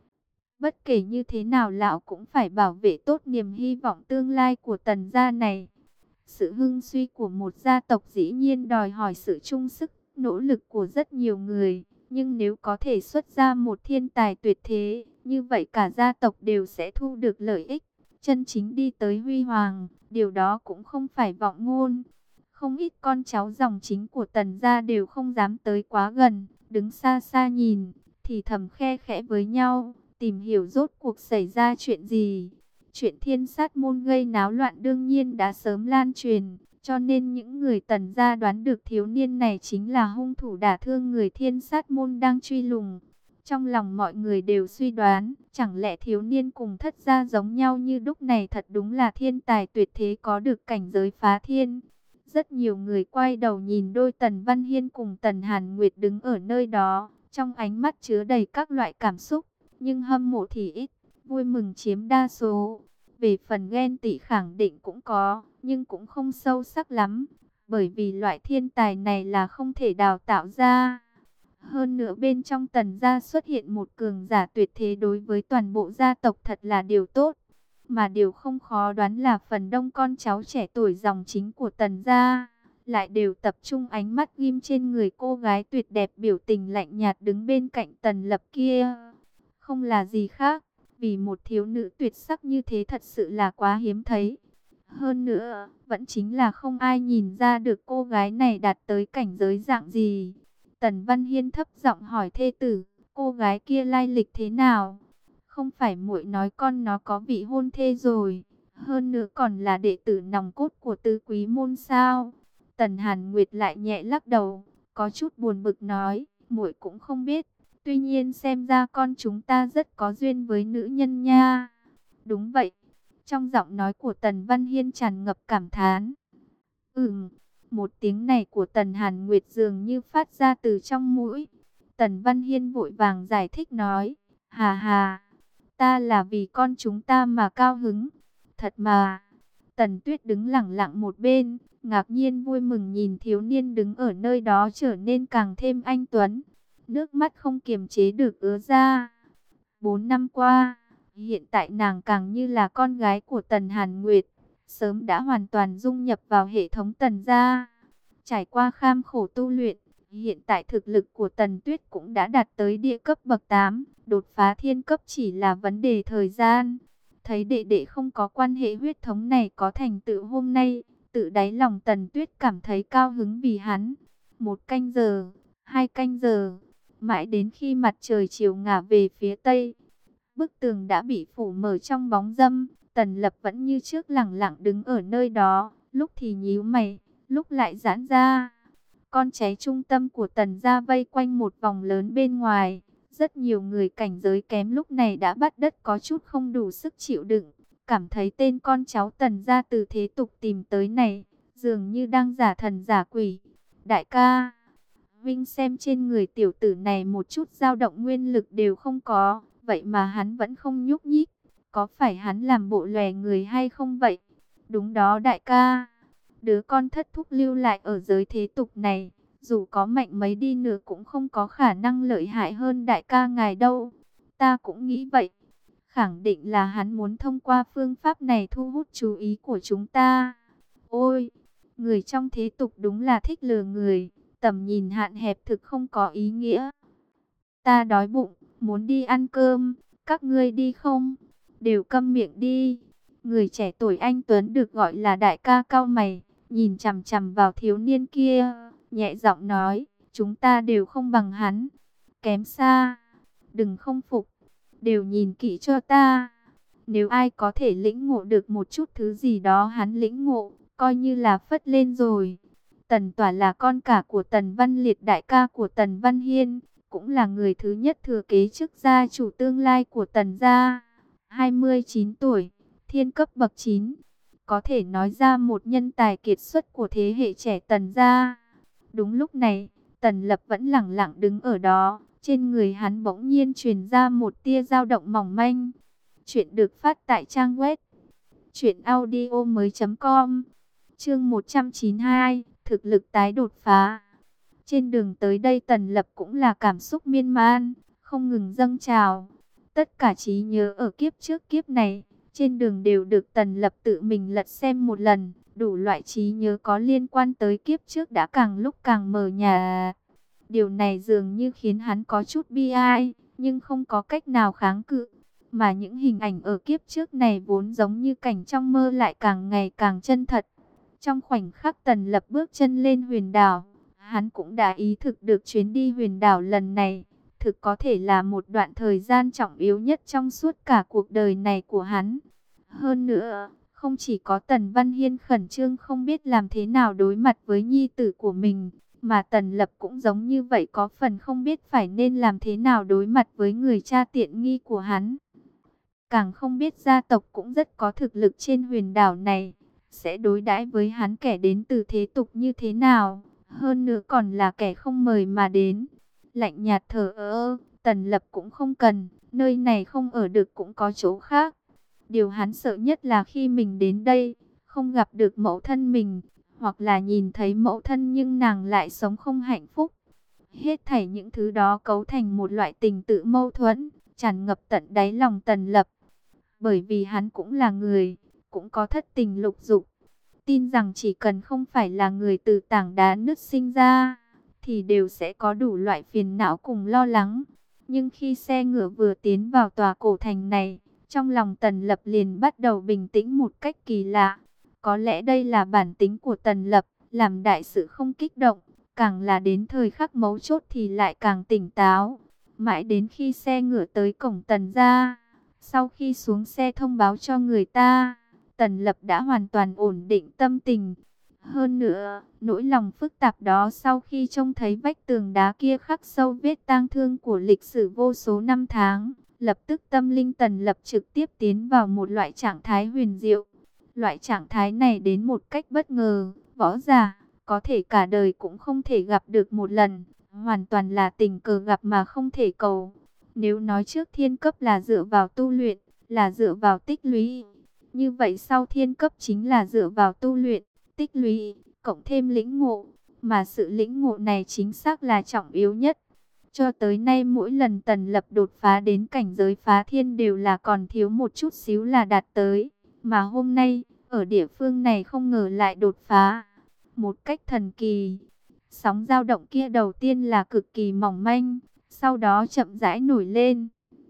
Bất kể như thế nào lão cũng phải bảo vệ tốt niềm hy vọng tương lai của Tần gia này. Sự hưng suy của một gia tộc dĩ nhiên đòi hỏi sự chung sức, nỗ lực của rất nhiều người. Nhưng nếu có thể xuất ra một thiên tài tuyệt thế, như vậy cả gia tộc đều sẽ thu được lợi ích. Chân chính đi tới huy hoàng, điều đó cũng không phải vọng ngôn. Không ít con cháu dòng chính của Tần gia đều không dám tới quá gần, đứng xa xa nhìn, thì thầm khe khẽ với nhau, tìm hiểu rốt cuộc xảy ra chuyện gì. Chuyện thiên sát môn gây náo loạn đương nhiên đã sớm lan truyền, cho nên những người Tần gia đoán được thiếu niên này chính là hung thủ đả thương người thiên sát môn đang truy lùng. Trong lòng mọi người đều suy đoán, chẳng lẽ thiếu niên cùng thất gia giống nhau như đúc này thật đúng là thiên tài tuyệt thế có được cảnh giới phá thiên. Rất nhiều người quay đầu nhìn đôi Tần Văn Hiên cùng Tần Hàn Nguyệt đứng ở nơi đó, trong ánh mắt chứa đầy các loại cảm xúc, nhưng hâm mộ thì ít, vui mừng chiếm đa số. Về phần ghen tị khẳng định cũng có, nhưng cũng không sâu sắc lắm, bởi vì loại thiên tài này là không thể đào tạo ra. Hơn nữa bên trong Tần gia xuất hiện một cường giả tuyệt thế đối với toàn bộ gia tộc thật là điều tốt. Mà điều không khó đoán là phần đông con cháu trẻ tuổi dòng chính của Tần gia lại đều tập trung ánh mắt ghim trên người cô gái tuyệt đẹp biểu tình lạnh nhạt đứng bên cạnh Tần Lập kia. Không là gì khác, vì một thiếu nữ tuyệt sắc như thế thật sự là quá hiếm thấy. Hơn nữa, vẫn chính là không ai nhìn ra được cô gái này đạt tới cảnh giới dạng gì. Tần Văn Hiên thấp giọng hỏi thê tử, cô gái kia lai lịch thế nào? Không phải muội nói con nó có vị hôn thê rồi, hơn nữa còn là đệ tử nòng cốt của tứ quý môn sao? Tần Hàn Nguyệt lại nhẹ lắc đầu, có chút buồn bực nói, muội cũng không biết. Tuy nhiên xem ra con chúng ta rất có duyên với nữ nhân nha. Đúng vậy. Trong giọng nói của Tần Văn Hiên tràn ngập cảm thán. Ừm, một tiếng này của Tần Hàn Nguyệt dường như phát ra từ trong mũi. Tần Văn Hiên vội vàng giải thích nói, hà hà, ta là vì con chúng ta mà cao hứng. Thật mà. Tần Tuyết đứng lặng lặng một bên, ngạc nhiên vui mừng nhìn thiếu niên đứng ở nơi đó trở nên càng thêm anh tuấn. Nước mắt không kiềm chế được ứa ra. Bốn năm qua, hiện tại nàng càng như là con gái của Tần Hàn Nguyệt, sớm đã hoàn toàn dung nhập vào hệ thống Tần gia. Trải qua kham khổ tu luyện, hiện tại thực lực của Tần Tuyết cũng đã đạt tới địa cấp bậc tám, đột phá thiên cấp chỉ là vấn đề thời gian. Thấy đệ đệ không có quan hệ huyết thống này có thành tựu hôm nay, tự đáy lòng Tần Tuyết cảm thấy cao hứng vì hắn. Một canh giờ, hai canh giờ, mãi đến khi mặt trời chiều ngả về phía tây, bức tường đã bị phủ mở trong bóng râm. Tần Lập vẫn như trước lẳng lặng đứng ở nơi đó, lúc thì nhíu mày, lúc lại giãn ra. Con cháy trung tâm của Tần gia vây quanh một vòng lớn bên ngoài. Rất nhiều người cảnh giới kém lúc này đã bắt đất có chút không đủ sức chịu đựng. Cảm thấy tên con cháu Tần gia từ thế tục tìm tới này, dường như đang giả thần giả quỷ. Đại ca, Vinh xem trên người tiểu tử này một chút dao động nguyên lực đều không có, vậy mà hắn vẫn không nhúc nhích. Có phải hắn làm bộ lòe người hay không vậy? Đúng đó đại ca. Đứa con thất thúc lưu lại ở giới thế tục này, dù có mạnh mấy đi nữa cũng không có khả năng lợi hại hơn đại ca ngài đâu. Ta cũng nghĩ vậy. Khẳng định là hắn muốn thông qua phương pháp này thu hút chú ý của chúng ta. Ôi, người trong thế tục đúng là thích lừa người, tầm nhìn hạn hẹp thực không có ý nghĩa. Ta đói bụng, muốn đi ăn cơm, các ngươi đi không? Đều câm miệng đi. Người trẻ tuổi anh Tuấn được gọi là đại ca cau mày, nhìn chằm chằm vào thiếu niên kia, nhẹ giọng nói, chúng ta đều không bằng hắn, kém xa. Đừng không phục, đều nhìn kỹ cho ta. Nếu ai có thể lĩnh ngộ được một chút thứ gì đó hắn lĩnh ngộ, coi như là phất lên rồi. Tần Tỏa là con cả của Tần Văn Liệt, đại ca của Tần Văn Hiên, cũng là người thứ nhất thừa kế chức gia chủ tương lai của Tần gia. hai mươi chín tuổi, thiên cấp bậc chín, có thể nói ra một nhân tài kiệt xuất của thế hệ trẻ Tần gia. Đúng lúc này, Tần Lập vẫn lẳng lặng đứng ở đó, trên người hắn bỗng nhiên truyền ra một tia dao động mỏng manh. Chuyện được phát tại trang web truyện audio mới.com, chương một trăm chín mươi hai, thực lực tái đột phá. Trên đường tới đây Tần Lập cũng là cảm xúc miên man, không ngừng dâng trào. Tất cả trí nhớ ở kiếp trước kiếp này, trên đường đều được Tần Lập tự mình lật xem một lần. Đủ loại trí nhớ có liên quan tới kiếp trước đã càng lúc càng mờ nhạt. Điều này dường như khiến hắn có chút bi ai, nhưng không có cách nào kháng cự. Mà những hình ảnh ở kiếp trước này vốn giống như cảnh trong mơ lại càng ngày càng chân thật. Trong khoảnh khắc Tần Lập bước chân lên huyền đảo, hắn cũng đã ý thực được chuyến đi huyền đảo lần này thực có thể là một đoạn thời gian trọng yếu nhất trong suốt cả cuộc đời này của hắn. Hơn nữa, không chỉ có Tần Văn Hiên khẩn trương không biết làm thế nào đối mặt với nhi tử của mình, mà Tần Lập cũng giống như vậy, có phần không biết phải nên làm thế nào đối mặt với người cha tiện nghi của hắn. Càng không biết gia tộc cũng rất có thực lực trên huyền đảo này, sẽ đối đãi với hắn kẻ đến từ thế tục như thế nào, hơn nữa còn là kẻ không mời mà đến. Lạnh nhạt thờ ơ, Tần Lập cũng không cần, nơi này không ở được cũng có chỗ khác. Điều hắn sợ nhất là khi mình đến đây, không gặp được mẫu thân mình, hoặc là nhìn thấy mẫu thân nhưng nàng lại sống không hạnh phúc. Hết thảy những thứ đó cấu thành một loại tình tự mâu thuẫn, tràn ngập tận đáy lòng Tần Lập. Bởi vì hắn cũng là người, cũng có thất tình lục dục. Tin rằng chỉ cần không phải là người từ tảng đá nứt sinh ra, thì đều sẽ có đủ loại phiền não cùng lo lắng. Nhưng khi xe ngựa vừa tiến vào tòa cổ thành này, trong lòng Tần Lập liền bắt đầu bình tĩnh một cách kỳ lạ. Có lẽ đây là bản tính của Tần Lập, làm đại sự không kích động, càng là đến thời khắc mấu chốt thì lại càng tỉnh táo. Mãi đến khi xe ngựa tới cổng Tần gia, sau khi xuống xe thông báo cho người ta, Tần Lập đã hoàn toàn ổn định tâm tình. Hơn nữa, nỗi lòng phức tạp đó sau khi trông thấy vách tường đá kia khắc sâu vết tang thương của lịch sử vô số năm tháng, lập tức tâm linh Tần Lập trực tiếp tiến vào một loại trạng thái huyền diệu. Loại trạng thái này đến một cách bất ngờ, võ giả có thể cả đời cũng không thể gặp được một lần, hoàn toàn là tình cờ gặp mà không thể cầu. Nếu nói trước thiên cấp là dựa vào tu luyện, là dựa vào tích lũy, như vậy sau thiên cấp chính là dựa vào tu luyện, tích lũy, cộng thêm lĩnh ngộ, mà sự lĩnh ngộ này chính xác là trọng yếu nhất. Cho tới nay mỗi lần Tần Lập đột phá đến cảnh giới phá thiên đều là còn thiếu một chút xíu là đạt tới, mà hôm nay, ở địa phương này không ngờ lại đột phá một cách thần kỳ. Sóng dao động kia đầu tiên là cực kỳ mỏng manh, sau đó chậm rãi nổi lên.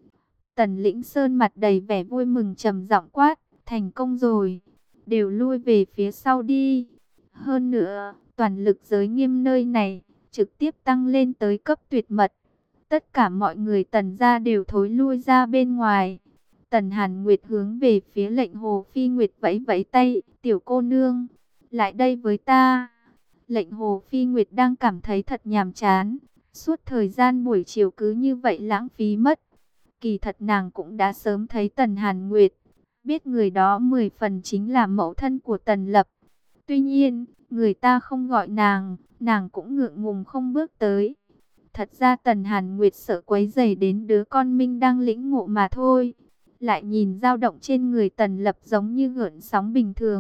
Tần Lĩnh Sơn mặt đầy vẻ vui mừng trầm giọng quát, thành công rồi, đều lui về phía sau đi. Hơn nữa, toàn lực giới nghiêm nơi này trực tiếp tăng lên tới cấp tuyệt mật. Tất cả mọi người Tần gia đều thối lui ra bên ngoài. Tần Hàn Nguyệt hướng về phía Lệnh Hồ Phi Nguyệt vẫy vẫy tay, tiểu cô nương, lại đây với ta. Lệnh Hồ Phi Nguyệt đang cảm thấy thật nhàm chán, suốt thời gian buổi chiều cứ như vậy lãng phí mất. Kỳ thật nàng cũng đã sớm thấy Tần Hàn Nguyệt, biết người đó mười phần chính là mẫu thân của Tần Lập. Tuy nhiên, người ta không gọi nàng, nàng cũng ngượng ngùng không bước tới. Thật ra Tần Hàn Nguyệt sợ quấy rầy đến đứa con Minh đang lĩnh ngộ mà thôi. Lại nhìn dao động trên người Tần Lập giống như gợn sóng bình thường,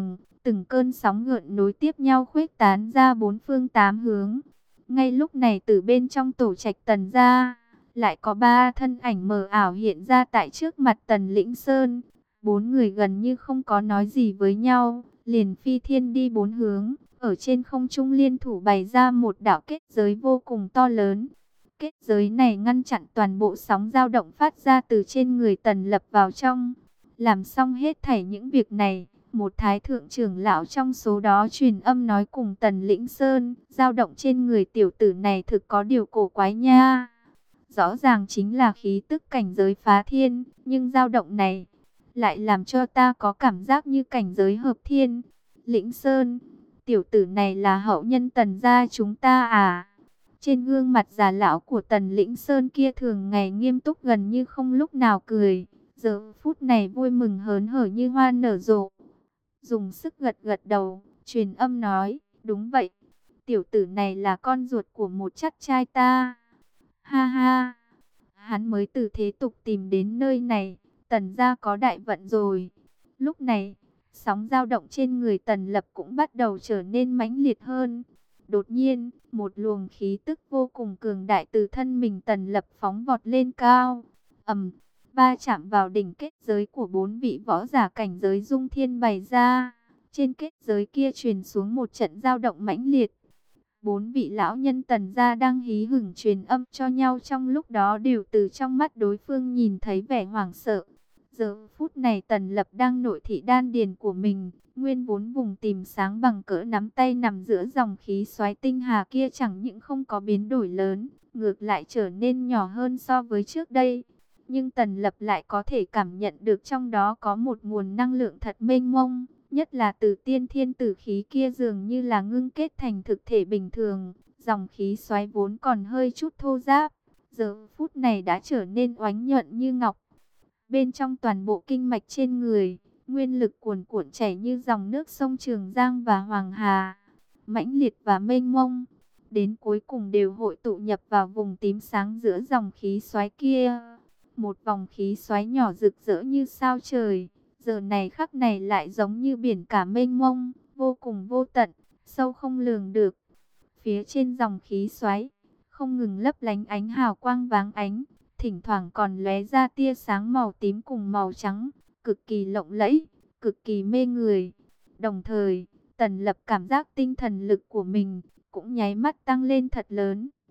từng cơn sóng gợn nối tiếp nhau khuếch tán ra bốn phương tám hướng. Ngay lúc này từ bên trong tổ trạch Tần gia, lại có ba thân ảnh mờ ảo hiện ra tại trước mặt Tần Lĩnh Sơn. Bốn người gần như không có nói gì với nhau, liền phi thiên đi bốn hướng, ở trên không trung liên thủ bày ra một đạo kết giới vô cùng to lớn. Kết giới này ngăn chặn toàn bộ sóng dao động phát ra từ trên người Tần Lập vào trong. Làm xong hết thảy những việc này, một thái thượng trưởng lão trong số đó truyền âm nói cùng Tần Lĩnh Sơn, dao động trên người tiểu tử này thực có điều cổ quái nha. Rõ ràng chính là khí tức cảnh giới phá thiên, nhưng dao động này lại làm cho ta có cảm giác như cảnh giới hợp thiên. Lĩnh Sơn, tiểu tử này là hậu nhân Tần gia chúng ta à? Trên gương mặt già lão của Tần Lĩnh Sơn kia thường ngày nghiêm túc gần như không lúc nào cười, giờ phút này vui mừng hớn hở như hoa nở rộ. Dùng sức gật gật đầu, truyền âm nói, đúng vậy, tiểu tử này là con ruột của một chắt trai ta. Ha ha, hắn mới từ thế tục tìm đến nơi này, Tần gia có đại vận rồi. Lúc này, sóng dao động trên người Tần Lập cũng bắt đầu trở nên mãnh liệt hơn. Đột nhiên, một luồng khí tức vô cùng cường đại từ thân mình Tần Lập phóng vọt lên cao. Ầm, va chạm vào đỉnh kết giới của bốn vị võ giả cảnh giới dung thiên bày ra. Trên kết giới kia truyền xuống một trận dao động mãnh liệt. Bốn vị lão nhân Tần gia đang hí hửng truyền âm cho nhau, trong lúc đó đều từ trong mắt đối phương nhìn thấy vẻ hoảng sợ. Giờ phút này Tần Lập đang nội thị đan điền của mình, nguyên vốn vùng tìm sáng bằng cỡ nắm tay nằm giữa dòng khí xoáy tinh hà kia chẳng những không có biến đổi lớn, ngược lại trở nên nhỏ hơn so với trước đây. Nhưng Tần Lập lại có thể cảm nhận được trong đó có một nguồn năng lượng thật mênh mông, nhất là từ tiên thiên tử khí kia dường như là ngưng kết thành thực thể bình thường. Dòng khí xoáy vốn còn hơi chút thô ráp, giờ phút này đã trở nên oánh nhuận như ngọc. Bên trong toàn bộ kinh mạch trên người, nguyên lực cuồn cuộn chảy như dòng nước sông Trường Giang và Hoàng Hà, mãnh liệt và mênh mông, đến cuối cùng đều hội tụ nhập vào vùng tím sáng giữa dòng khí xoáy kia. Một vòng khí xoáy nhỏ rực rỡ như sao trời, giờ này khắc này lại giống như biển cả mênh mông, vô cùng vô tận, sâu không lường được. Phía trên dòng khí xoáy, không ngừng lấp lánh ánh hào quang váng ánh, thỉnh thoảng còn lóe ra tia sáng màu tím cùng màu trắng, cực kỳ lộng lẫy, cực kỳ mê người. Đồng thời, Tần Lập cảm giác tinh thần lực của mình cũng nháy mắt tăng lên thật lớn.